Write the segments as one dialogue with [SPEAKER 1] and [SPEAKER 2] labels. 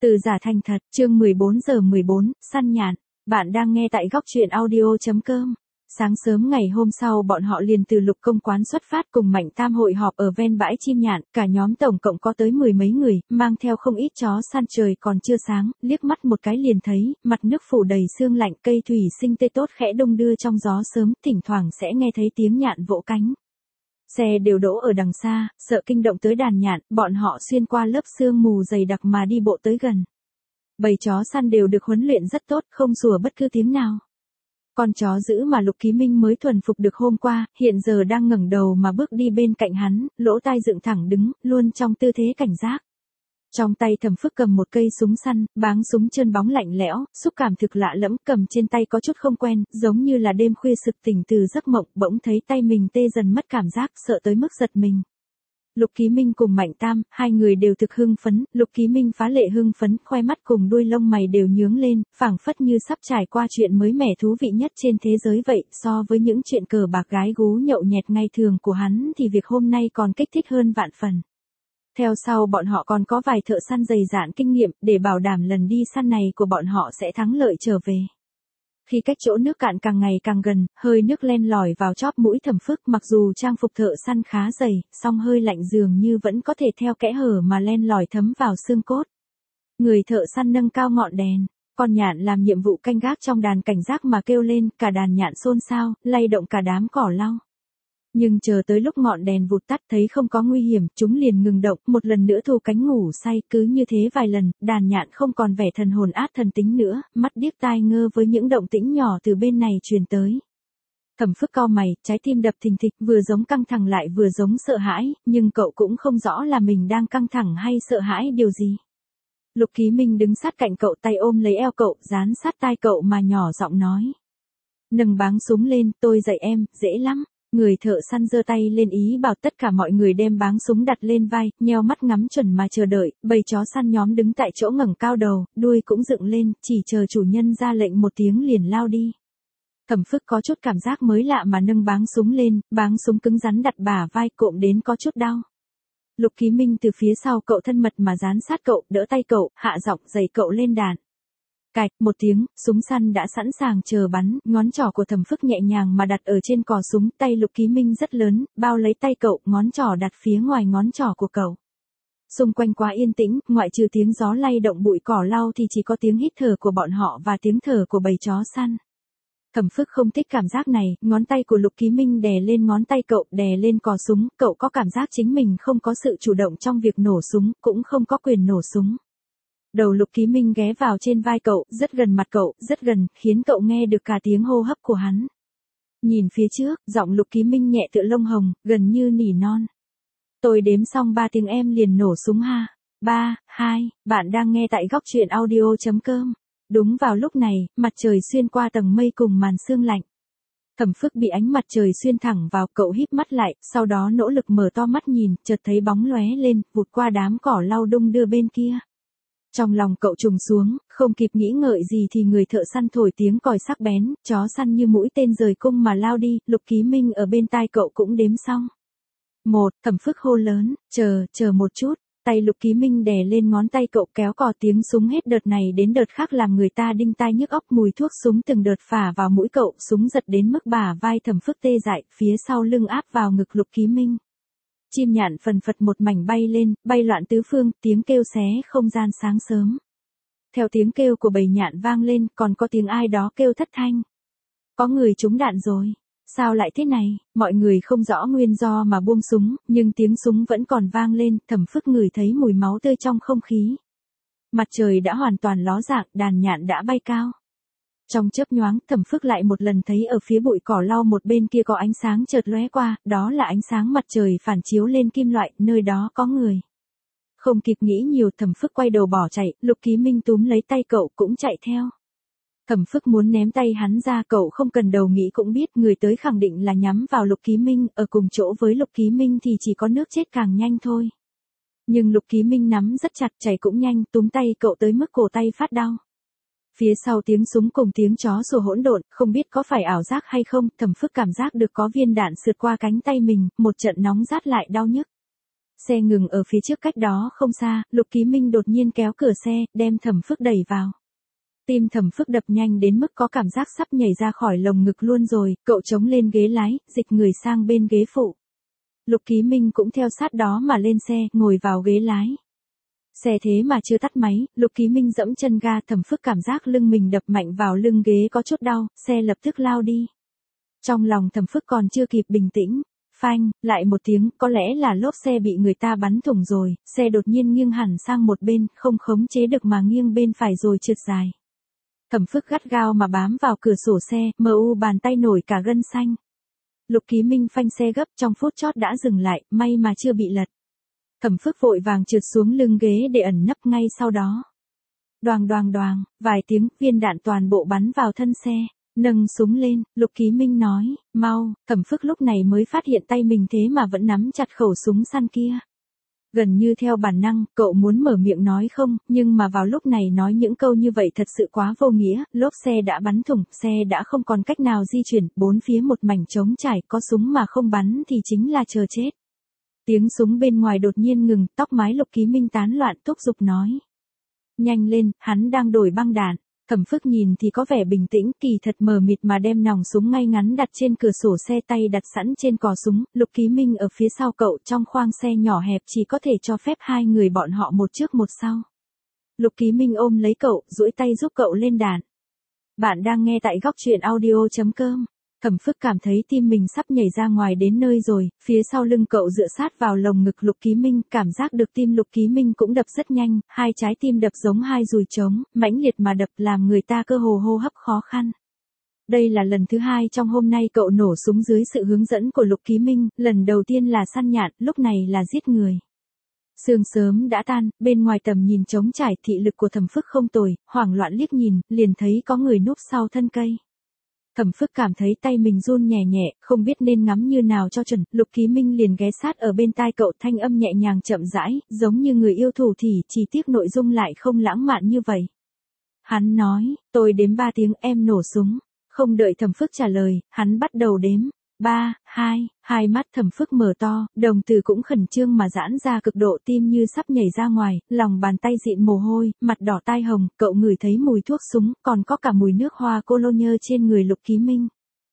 [SPEAKER 1] Từ giả thành thật, chương 14:14, săn nhạn. Bạn đang nghe tại góc truyện audio.com. Sáng sớm ngày hôm sau bọn họ liền từ Lục Công quán xuất phát cùng Mạnh Tam hội họp ở ven bãi chim nhạn, cả nhóm tổng cộng có tới 10 mấy người, mang theo không ít chó săn. Trời còn chưa sáng, liếc mắt một cái liền thấy, mặt nước phủ đầy sương lạnh, cây thủy sinh tê tốt khẽ đung đưa trong gió sớm, thỉnh thoảng sẽ nghe thấy tiếng nhạn vỗ cánh. Xe đều đỗ ở đằng xa, sợ kinh động tới đàn nhạn, bọn họ xuyên qua lớp sương mù dày đặc mà đi bộ tới gần. Bầy chó săn đều được huấn luyện rất tốt, không sủa bất cứ tiếng nào. Con chó dữ mà Lục Ký Minh mới thuần phục được hôm qua, hiện giờ đang ngẩng đầu mà bước đi bên cạnh hắn, lỗ tai dựng thẳng đứng, luôn trong tư thế cảnh giác. Trong tay Thẩm Phức cầm một cây súng săn, báng súng trơn bóng lạnh lẽo, xúc cảm thực lạ lẫm, cầm trên tay có chút không quen, giống như là đêm khuya sực tỉnh từ giấc mộng, bỗng thấy tay mình tê dần mất cảm giác, sợ tới mức giật mình. Lục Ký Minh cùng Mạnh Tam, hai người đều thực hưng phấn, Lục Ký Minh phá lệ hưng phấn, khoe mắt cùng đuôi lông mày đều nhướng lên, phảng phất như sắp trải qua chuyện mới mẻ thú vị nhất trên thế giới vậy, so với những chuyện cờ bạc gái gú nhậu nhẹt ngày thường của hắn thì việc hôm nay còn kích thích hơn vạn phần. Theo sau bọn họ còn có vài thợ săn dày dạn kinh nghiệm, để bảo đảm lần đi săn này của bọn họ sẽ thắng lợi trở về. Khi cách chỗ nước cạn càng ngày càng gần, hơi nước len lỏi vào chóp mũi Thẩm Phức, mặc dù trang phục thợ săn khá dày, song hơi lạnh dường như vẫn có thể theo kẽ hở mà len lỏi thấm vào xương cốt. Người thợ săn nâng cao ngọn đèn, con nhạn làm nhiệm vụ canh gác trong đàn cảnh giác mà kêu lên, cả đàn nhạn xôn xao, lay động cả đám cỏ lau. Nhưng chờ tới lúc ngọn đèn vụt tắt thấy không có nguy hiểm, chúng liền ngừng động, một lần nữa thu cánh ngủ say, cứ như thế vài lần, đàn nhạn không còn vẻ thần hồn át thần tính nữa, mắt điếc tai ngơ với những động tĩnh nhỏ từ bên này truyền tới. Thẩm Phức cau mày, trái tim đập thình thịch, vừa giống căng thẳng lại vừa giống sợ hãi, nhưng cậu cũng không rõ là mình đang căng thẳng hay sợ hãi điều gì. Lục Ký Minh đứng sát cạnh cậu, tay ôm lấy eo cậu, dán sát tai cậu mà nhỏ giọng nói. Nâng báng súng lên, tôi dạy em, dễ lắm. Người thợ săn giơ tay lên ý bảo tất cả mọi người đem báng súng đặt lên vai, nheo mắt ngắm chuẩn mà chờ đợi, bầy chó săn nhóm đứng tại chỗ ngẩng cao đầu, đuôi cũng dựng lên, chỉ chờ chủ nhân ra lệnh một tiếng liền lao đi. Thẩm Phức có chút cảm giác mới lạ mà nâng báng súng lên, báng súng cứng rắn đặt bả vai cộm đến có chút đau. Lục Ký Minh từ phía sau cậu thân mật mà dán sát cậu, đỡ tay cậu, hạ giọng dạy cậu lên đạn. Cạch, một tiếng, súng săn đã sẵn sàng chờ bắn, ngón trỏ của Thẩm Phức nhẹ nhàng mà đặt ở trên cò súng, tay Lục Ký Minh rất lớn, bao lấy tay cậu, ngón trỏ đặt phía ngoài ngón trỏ của cậu. Xung quanh quá yên tĩnh, ngoại trừ tiếng gió lay động bụi cỏ lau thì chỉ có tiếng hít thở của bọn họ và tiếng thở của bầy chó săn. Thẩm Phức không thích cảm giác này, ngón tay của Lục Ký Minh đè lên ngón tay cậu, đè lên cò súng, cậu có cảm giác chính mình không có sự chủ động trong việc nổ súng, cũng không có quyền nổ súng. Đầu Lục Ký Minh ghé vào trên vai cậu, rất gần mặt cậu, rất gần, khiến cậu nghe được cả tiếng hô hấp của hắn. Nhìn phía trước, giọng Lục Ký Minh nhẹ tựa lông hồng, gần như nỉ non. Tôi đếm xong 3 tiếng em liền nổ súng ha. 3, 2, bạn đang nghe tại góc truyện audio.com. Đúng vào lúc này, mặt trời xuyên qua tầng mây cùng màn sương lạnh. Thẩm Phức bị ánh mặt trời xuyên thẳng vào, cậu híp mắt lại, sau đó nỗ lực mở to mắt nhìn, chợt thấy bóng lóe lên, vụt qua đám cỏ lau đung đưa bên kia. Trong lòng cậu trùng xuống, không kịp nghĩ ngợi gì thì người thợ săn thổi tiếng còi sắc bén, chó săn như mũi tên rời cung mà lao đi, Lục Ký Minh ở bên tai cậu cũng đếm xong. 1, Thẩm Phức hô lớn, chờ một chút, tay Lục Ký Minh đè lên ngón tay cậu kéo cò, tiếng súng hết đợt này đến đợt khác làm người ta đinh tai nhức óc, mùi thuốc súng từng đợt phả vào mũi cậu, súng giật đến mức bả vai Thẩm Phức tê dại, phía sau lưng áp vào ngực Lục Ký Minh. Chim nhạn phần phật một mảnh bay lên, bay loạn tứ phương, tiếng kêu xé không gian sáng sớm. Theo tiếng kêu của bầy nhạn vang lên, còn có tiếng ai đó kêu thất thanh. Có người trúng đạn rồi. Sao lại thế này? Mọi người không rõ nguyên do mà buông súng, nhưng tiếng súng vẫn còn vang lên, Thẩm Phức ngửi thấy mùi máu tươi trong không khí. Mặt trời đã hoàn toàn ló dạng, đàn nhạn đã bay cao. Trong chớp nhoáng, Thẩm Phức lại một lần thấy ở phía bụi cỏ lau một bên kia có ánh sáng chợt lóe qua, đó là ánh sáng mặt trời phản chiếu lên kim loại, nơi đó có người. Không kịp nghĩ nhiều, Thẩm Phức quay đầu bỏ chạy, Lục Ký Minh túm lấy tay cậu cũng chạy theo. Thẩm Phức muốn ném tay hắn ra, cậu không cần đầu nghĩ cũng biết người tới khẳng định là nhắm vào Lục Ký Minh, ở cùng chỗ với Lục Ký Minh thì chỉ có nước chết càng nhanh thôi. Nhưng Lục Ký Minh nắm rất chặt, chạy cũng nhanh, túm tay cậu tới mức cổ tay phát đau. Phía sau tiếng súng cùng tiếng chó sủa hỗn độn, không biết có phải ảo giác hay không, Thẩm Phức cảm giác được có viên đạn sượt qua cánh tay mình, một trận nóng rát lại đau nhức. Xe ngừng ở phía trước cách đó không xa, Lục Ký Minh đột nhiên kéo cửa xe, đem Thẩm Phức đẩy vào. Tim Thẩm Phức đập nhanh đến mức có cảm giác sắp nhảy ra khỏi lồng ngực luôn rồi, cậu chống lên ghế lái, dịch người sang bên ghế phụ. Lục Ký Minh cũng theo sát đó mà lên xe, ngồi vào ghế lái. Xe thế mà chưa tắt máy, Lục Ký Minh dẫm chân ga, Thẩm Phức cảm giác lưng mình đập mạnh vào lưng ghế có chút đau, xe lập tức lao đi. Trong lòng Thẩm Phức còn chưa kịp bình tĩnh, phanh, lại một tiếng, có lẽ là lốp xe bị người ta bắn thủng rồi, xe đột nhiên nghiêng hẳn sang một bên, không khống chế được mà nghiêng bên phải rồi trượt dài. Thẩm Phức gắt gao mà bám vào cửa sổ xe, mờ u bàn tay nổi cả gân xanh. Lục Ký Minh phanh xe gấp trong phút chót đã dừng lại, may mà chưa bị lật. Thẩm Phức vội vàng trượt xuống lưng ghế để ẩn nấp ngay sau đó. Đoàng đoàng đoàng, vài tiếng, viên đạn toàn bộ bắn vào thân xe. Nâng súng lên, Lục Ký Minh nói, mau, Thẩm Phức lúc này mới phát hiện tay mình thế mà vẫn nắm chặt khẩu súng săn kia. Gần như theo bản năng, cậu muốn mở miệng nói không, nhưng mà vào lúc này nói những câu như vậy thật sự quá vô nghĩa, lốp xe đã bắn thủng, xe đã không còn cách nào di chuyển, bốn phía một mảnh trống trải, có súng mà không bắn thì chính là chờ chết. Tiếng súng bên ngoài đột nhiên ngừng, tóc mái Lục Ký Minh tán loạn, thúc giục nói. Nhanh lên, hắn đang đổi băng đạn. Thẩm Phức nhìn thì có vẻ bình tĩnh, kỳ thật mờ mịt mà đem nòng súng ngay ngắn đặt trên cửa sổ xe, tay đặt sẵn trên cò súng, Lục Ký Minh ở phía sau cậu, trong khoang xe nhỏ hẹp chỉ có thể cho phép hai người bọn họ một trước một sau. Lục Ký Minh ôm lấy cậu, duỗi tay giúp cậu lên đạn. Bạn đang nghe tại góc truyện audio.com. Thẩm Phức cảm thấy tim mình sắp nhảy ra ngoài đến nơi rồi, phía sau lưng cậu dựa sát vào lồng ngực Lục Ký Minh, cảm giác được tim Lục Ký Minh cũng đập rất nhanh, hai trái tim đập giống hai dùi trống, mãnh liệt mà đập làm người ta cơ hồ hô hấp khó khăn. Đây là lần thứ hai trong hôm nay cậu nổ súng dưới sự hướng dẫn của Lục Ký Minh, lần đầu tiên là săn nhạn, lúc này là giết người. Sương sớm đã tan, bên ngoài tầm nhìn trống trải, thị lực của Thẩm Phức không tồi, hoảng loạn liếc nhìn, liền thấy có người núp sau thân cây. Thẩm Phức cảm thấy tay mình run nhẹ nhẹ, không biết nên ngắm như nào cho chuẩn, Lục Ký Minh liền ghé sát ở bên tai cậu, thanh âm nhẹ nhàng chậm rãi, giống như người yêu thủ thỉ, chỉ tiếc nội dung lại không lãng mạn như vậy. Hắn nói, tôi đếm 3 tiếng em nổ súng, không đợi Thẩm Phức trả lời, hắn bắt đầu đếm. 3, 2, hai mắt Thẩm Phức mở to, đồng tử cũng khẩn trương mà giãn ra cực độ, tim như sắp nhảy ra ngoài, lòng bàn tay dịn mồ hôi, mặt đỏ tai hồng, cậu ngửi thấy mùi thuốc súng, còn có cả mùi nước hoa cologne trên người Lục Ký Minh.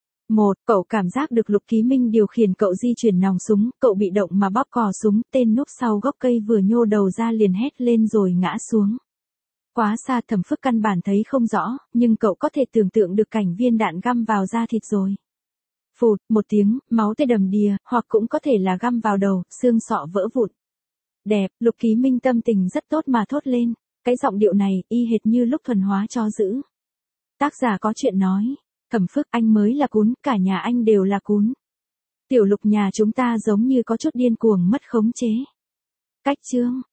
[SPEAKER 1] Cậu cảm giác được Lục Ký Minh điều khiển cậu di chuyển nòng súng, cậu bị động mà bóp cò súng, tên núp sau gốc cây vừa nhô đầu ra liền hét lên rồi ngã xuống. Quá xa Thẩm Phức căn bản thấy không rõ, nhưng cậu có thể tưởng tượng được cảnh viên đạn găm vào da thịt rồi. Phụt, một tiếng, máu tươi đầm đìa, hoặc cũng có thể là găm vào đầu, xương sọ vỡ vụn. Đẹp, Lục Ký Minh tâm tình rất tốt mà thốt lên, cái giọng điệu này, y hệt như lúc thuần hóa cho dữ. Tác giả có chuyện nói, Thẩm Phức anh mới là cún, cả nhà anh đều là cún. Tiểu Lục nhà chúng ta giống như có chút điên cuồng mất khống chế. Cách chương.